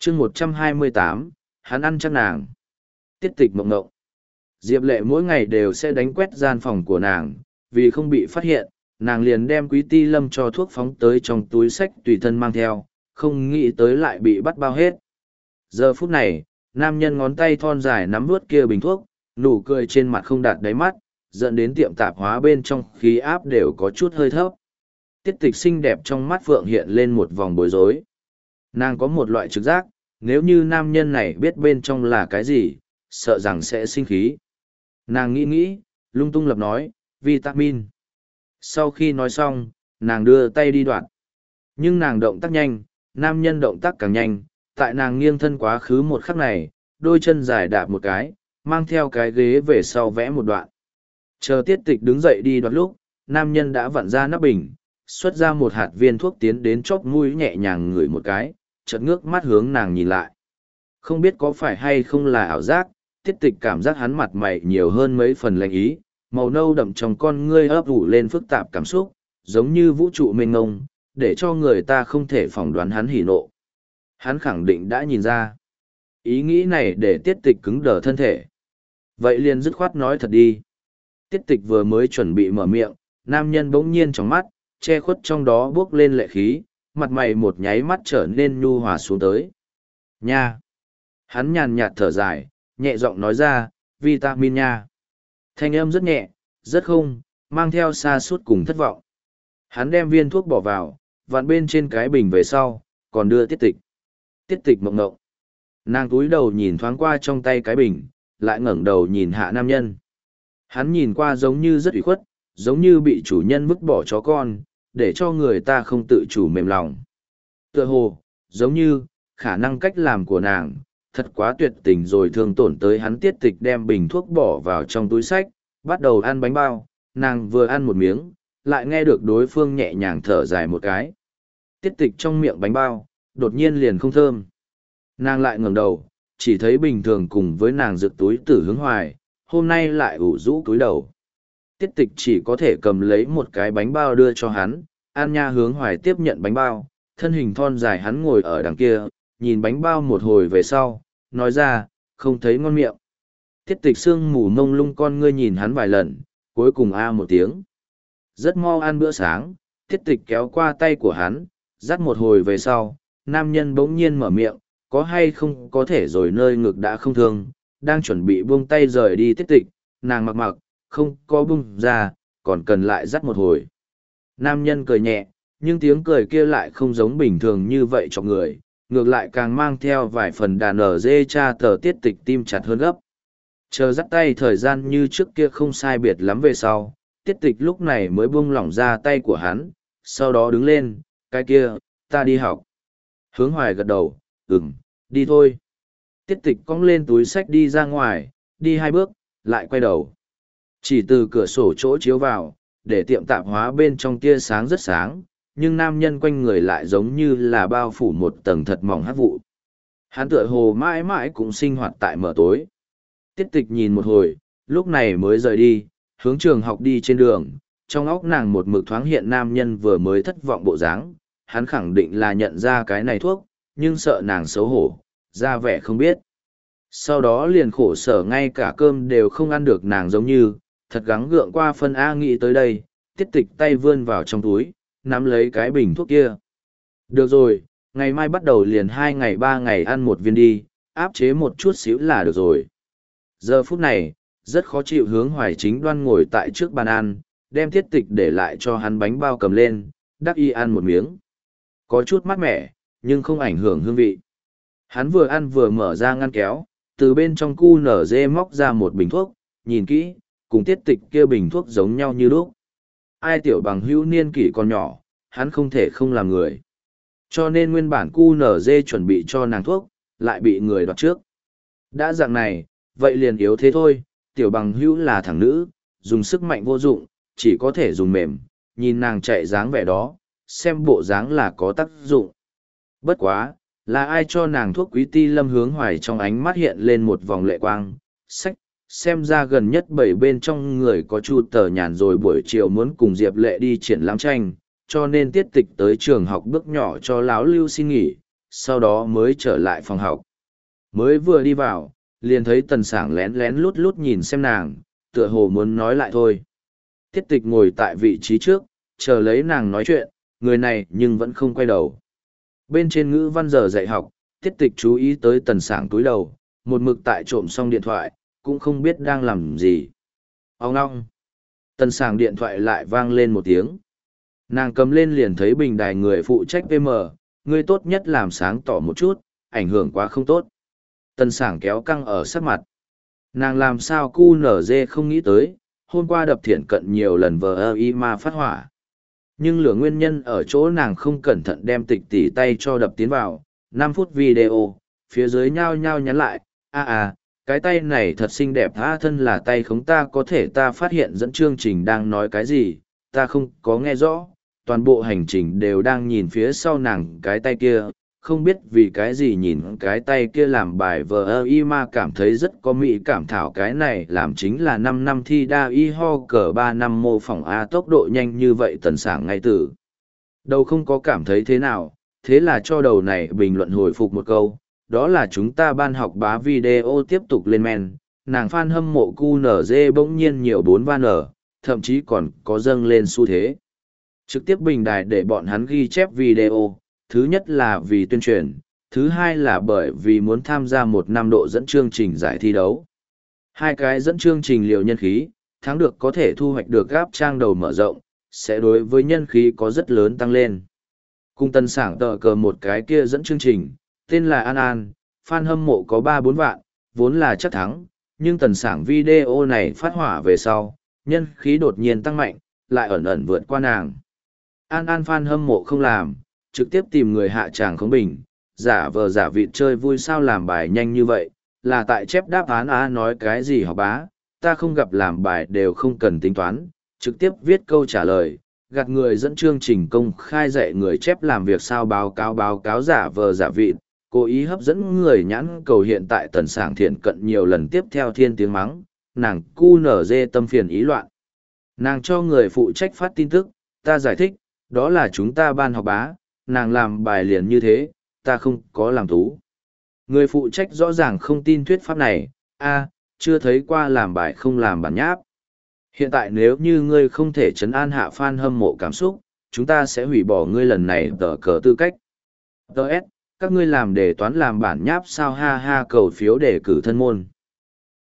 chương 128, hắn ăn chắc nàng. Tiết tịch mộng ngộng. Diệp Lệ mỗi ngày đều sẽ đánh quét gian phòng của nàng, vì không bị phát hiện, nàng liền đem Quý Ti Lâm cho thuốc phóng tới trong túi xách tùy thân mang theo, không nghĩ tới lại bị bắt bao hết. Giờ phút này, nam nhân ngón tay thon dài nắm vướt kia bình thuốc, nụ cười trên mặt không đạt đáy mắt, dẫn đến tiệm tạp hóa bên trong khí áp đều có chút hơi thấp. Tiết tịch xinh đẹp trong mắt Phượng hiện lên một vòng bối rối. Nàng có một loại trực giác, nếu như nam nhân này biết bên trong là cái gì, sợ rằng sẽ sinh khí. Nàng nghĩ, lung tung lập nói, vitamin. Sau khi nói xong, nàng đưa tay đi đoạt. Nhưng nàng động tác nhanh, nam nhân động tác càng nhanh, tại nàng nghiêng thân quá khứ một khắc này, đôi chân dài đạp một cái, mang theo cái ghế về sau vẽ một đoạn. Chờ tiết tịch đứng dậy đi đoạt lúc, nam nhân đã vặn ra nắp bình, xuất ra một hạt viên thuốc tiến đến chóp mũi nhẹ nhàng ngửi một cái, chợt ngước mắt hướng nàng nhìn lại. Không biết có phải hay không là ảo giác, tiết tịch cảm giác hắn mặt mày nhiều hơn mấy phần lạnh ý, màu nâu đậm trong con ngươi ấp ủ lên phức tạp cảm xúc, giống như vũ trụ mênh ngông, để cho người ta không thể phỏng đoán hắn hỉ nộ. Hắn khẳng định đã nhìn ra. Ý nghĩ này để tiết tịch cứng đờ thân thể. Vậy liền dứt khoát nói thật đi. Tiết tịch vừa mới chuẩn bị mở miệng, nam nhân bỗng nhiên trong mắt, che khuất trong đó bước lên lệ khí, mặt mày một nháy mắt trở nên nhu hòa xuống tới. Nha! Hắn nhàn nhạt thở dài, nhẹ giọng nói ra, vitamin nha. Thanh âm rất nhẹ, rất không, mang theo xa suốt cùng thất vọng. Hắn đem viên thuốc bỏ vào, vặn bên trên cái bình về sau, còn đưa tiết tịch. Tiết tịch mộng ngộng. Nàng túi đầu nhìn thoáng qua trong tay cái bình, lại ngẩng đầu nhìn hạ nam nhân. Hắn nhìn qua giống như rất ủy khuất, giống như bị chủ nhân vứt bỏ chó con, để cho người ta không tự chủ mềm lòng. Tựa hồ, giống như, khả năng cách làm của nàng, thật quá tuyệt tình rồi thương tổn tới hắn. Tiết tịch đem bình thuốc bỏ vào trong túi xách, bắt đầu ăn bánh bao, nàng vừa ăn một miếng, lại nghe được đối phương nhẹ nhàng thở dài một cái. Tiết tịch trong miệng bánh bao, đột nhiên liền không thơm. Nàng lại ngẩng đầu, chỉ thấy bình thường cùng với nàng rực túi Tử Hướng Hoài, hôm nay lại ủ rũ túi đầu. Tiết tịch chỉ có thể cầm lấy một cái bánh bao đưa cho hắn, An Nha Hướng Hoài tiếp nhận bánh bao, thân hình thon dài hắn ngồi ở đằng kia, nhìn bánh bao một hồi về sau, nói ra, không thấy ngon miệng. Tiết tịch sương mù mông lung con ngươi nhìn hắn vài lần, cuối cùng một tiếng. Rất mau ăn bữa sáng, tiết tịch kéo qua tay của hắn, dắt một hồi về sau, nam nhân bỗng nhiên mở miệng, có hay không có thể rồi, nơi ngực đã không thương, đang chuẩn bị buông tay rời đi. Tiết tịch, nàng mặc mặc, không có buông ra, còn cần lại dắt một hồi. Nam nhân cười nhẹ, nhưng tiếng cười kia lại không giống bình thường như vậy cho người, ngược lại càng mang theo vài phần đàn ở dê cha tờ. Tiết tịch tim chặt hơn gấp. Chờ dắt tay thời gian như trước kia không sai biệt lắm về sau, tiết tịch lúc này mới buông lỏng ra tay của hắn, sau đó đứng lên, cái kia, ta đi học. Hướng Hoài gật đầu, đi thôi. Tiết tịch cong lên túi xách đi ra ngoài, đi 2 bước, lại quay đầu. Chỉ từ cửa sổ chỗ chiếu vào, để tiệm tạp hóa bên trong tia sáng rất sáng, nhưng nam nhân quanh người lại giống như là bao phủ một tầng thật mỏng hắc vụ. Hắn tựa hồ mãi mãi cũng sinh hoạt tại mờ tối. Tiết tịch nhìn một hồi, lúc này mới rời đi, hướng trường học đi trên đường, trong óc nàng một mực thoáng hiện nam nhân vừa mới thất vọng bộ dáng. Hắn khẳng định là nhận ra cái này thuốc, nhưng sợ nàng xấu hổ, ra vẻ không biết. Sau đó liền khổ sở ngay cả cơm đều không ăn được nàng giống như, thật gắng gượng qua phân A. Nghĩ tới đây, tiết tịch tay vươn vào trong túi, nắm lấy cái bình thuốc kia. Được rồi, ngày mai bắt đầu liền 2 ngày 3 ngày ăn một viên đi, áp chế một chút xíu là được rồi. Giờ phút này, rất khó chịu. Hướng Hoài chính đoan ngồi tại trước bàn ăn, đem tiết tịch để lại cho hắn bánh bao cầm lên, đắc y ăn một miếng. Có chút mát mẻ, nhưng không ảnh hưởng hương vị. Hắn vừa ăn vừa mở ra ngăn kéo, từ bên trong cu nở dê móc ra một bình thuốc, nhìn kỹ, cùng tiết tịch kia bình thuốc giống nhau như lúc. Ai tiểu bằng hữu niên kỷ còn nhỏ, hắn không thể không làm người. Cho nên nguyên bản cu nở dê chuẩn bị cho nàng thuốc, lại bị người đoạt trước. Đã dạng này, vậy liền yếu thế thôi, tiểu bằng hữu là thằng nữ, dùng sức mạnh vô dụng, chỉ có thể dùng mềm, nhìn nàng chạy dáng vẻ đó, xem bộ dáng là có tác dụng. Bất quá, là ai cho nàng thuốc Quý Ti Lâm? Hướng Hoài trong ánh mắt hiện lên một vòng lệ quang, xem ra gần nhất 7 bên trong người có Chu Tờ Nhàn rồi buổi chiều muốn cùng Diệp Lệ đi triển lãm tranh, cho nên tiết tịch tới trường học bước nhỏ cho Láo Lưu xin nghỉ, sau đó mới trở lại phòng học. Mới vừa đi vào, liền thấy Tần Sảng lén lén lút lút nhìn xem nàng, tựa hồ muốn nói lại thôi. Tiết Tịch ngồi tại vị trí trước, chờ lấy nàng nói chuyện, người này nhưng vẫn không quay đầu. Bên trên ngữ văn giờ dạy học, Tiết Tịch chú ý tới Tần Sảng túi đầu, một mực tại trộm xong điện thoại, cũng không biết đang làm gì. Ông ngong. Tần Sảng điện thoại lại vang lên một tiếng. Nàng cầm lên liền thấy bình đài người phụ trách PM, ngươi tốt nhất làm sáng tỏ một chút, ảnh hưởng quá không tốt. Tần Sảng kéo căng ở sắc mặt. Nàng làm sao cu nở dê không nghĩ tới, hôm qua đập thiện cận nhiều lần vờ y mà phát hỏa. Nhưng lửa nguyên nhân ở chỗ nàng không cẩn thận đem Tịch Tỷ tay cho đập tiến vào, 5 phút video, phía dưới nhao nhao nhắn lại, cái tay này thật xinh đẹp thân là tay không ta có thể ta phát hiện dẫn chương trình đang nói cái gì, ta không có nghe rõ, toàn bộ hành trình đều đang nhìn phía sau nàng cái tay kia, không biết vì cái gì nhìn cái tay kia làm bài vờ y mà cảm thấy rất có mỹ cảm thảo cái này làm chính là 5 năm thi đa y ho cờ 3 năm mô phỏng A tốc độ nhanh như vậy. Tần Sảng ngay từ đầu không có cảm thấy thế nào, thế là cho đầu này bình luận hồi phục một câu, đó là chúng ta ban học bá video tiếp tục lên men, nàng fan hâm mộ QNZ bỗng nhiên nhiều 4 van ở, thậm chí còn có dâng lên xu thế. Trực tiếp bình đài để bọn hắn ghi chép video, thứ nhất là vì tuyên truyền, thứ hai là bởi vì muốn tham gia một năm độ dẫn chương trình giải thi đấu. Hai cái dẫn chương trình liều nhân khí, thắng được có thể thu hoạch được gáp trang đầu mở rộng, sẽ đối với nhân khí có rất lớn tăng lên. Cùng Tần Sảng tờ cờ một cái kia dẫn chương trình, tên là An An, fan hâm mộ có 3-4 vạn, vốn là chắc thắng, nhưng Tần Sảng video này phát hỏa về sau, nhân khí đột nhiên tăng mạnh, lại ẩn ẩn vượt qua nàng. An An fan hâm mộ không làm, trực tiếp tìm người hạ tràng khống bình, giả vờ giả vịt chơi vui sao làm bài nhanh như vậy, là tại chép đáp án nói cái gì học bá, ta không gặp làm bài đều không cần tính toán, trực tiếp viết câu trả lời, gạt người dẫn chương trình công khai dạy người chép làm việc sao báo cáo giả vờ giả vịt, cố ý hấp dẫn người nhãn cầu. Hiện tại Tần Sảng thiện cận nhiều lần tiếp theo thiên tiếng mắng, nàng cu nở dê tâm phiền ý loạn. Nàng cho người phụ trách phát tin tức, ta giải thích, đó là chúng ta ban học bá, nàng làm bài liền như thế, ta không có làm tú. Người phụ trách rõ ràng không tin thuyết pháp này, chưa thấy qua làm bài không làm bản nháp. Hiện tại nếu như ngươi không thể trấn an hạ fan hâm mộ cảm xúc, chúng ta sẽ hủy bỏ ngươi lần này tờ cờ tư cách. Đợt, các ngươi làm đề toán làm bản nháp sao ha ha cầu phiếu đề cử thân môn.